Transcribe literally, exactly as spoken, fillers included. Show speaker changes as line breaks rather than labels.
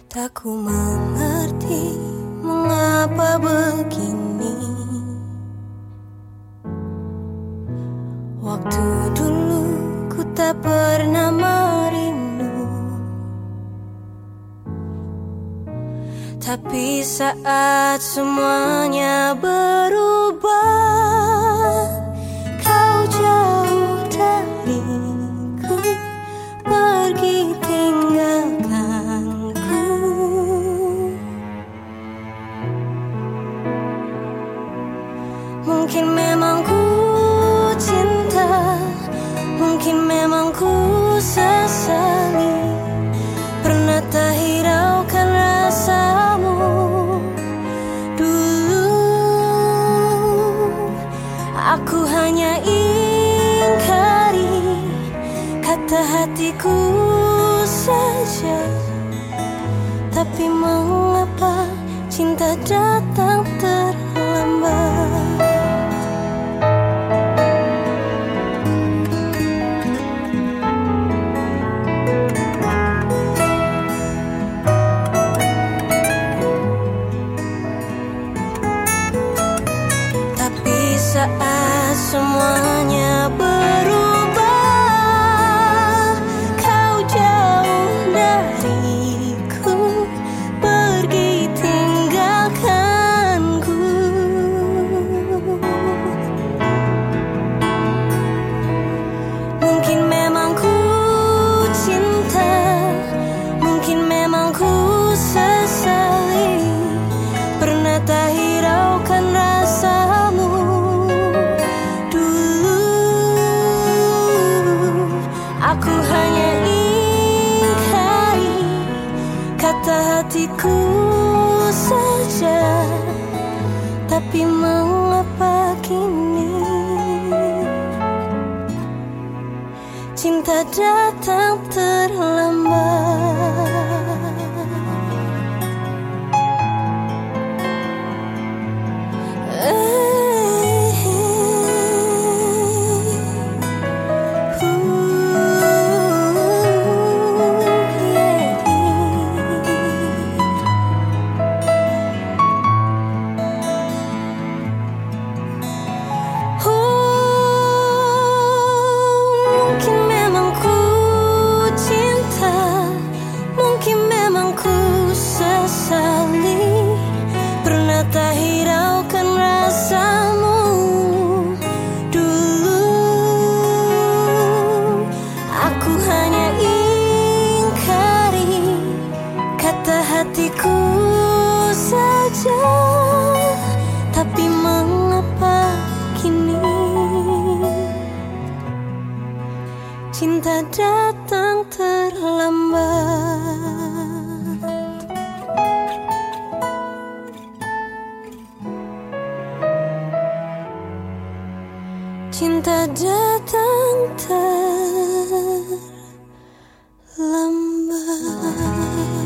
Tak ku mengerti mengapa begini. Waktu dulu ku tak pernah merindu, tapi saat semuanya berubah, kau jauh dariku, pergi tinggalkanku. Mungkin memang ku cinta, mungkin memang ku sesali, pernah tak hiraukan rasamu dulu. Aku hanya ingkari kata hatiku saja, tapi mengapa cinta datang terlambat? Saat semuanya berubah, kau jauh dariku, pergi tinggalkanku. Mungkin memang ku cinta, mungkin memang ku sesali, pernah tak hiraukan rasamu. Aku hanya ingkari kata hatiku saja, tapi mengapa kini cinta datang terlambat? Tak hiraukan rasamu dulu. Aku hanya ingkari kata hatiku saja, tapi mengapa kini cinta datang terlambat? Cinta datang terlambat.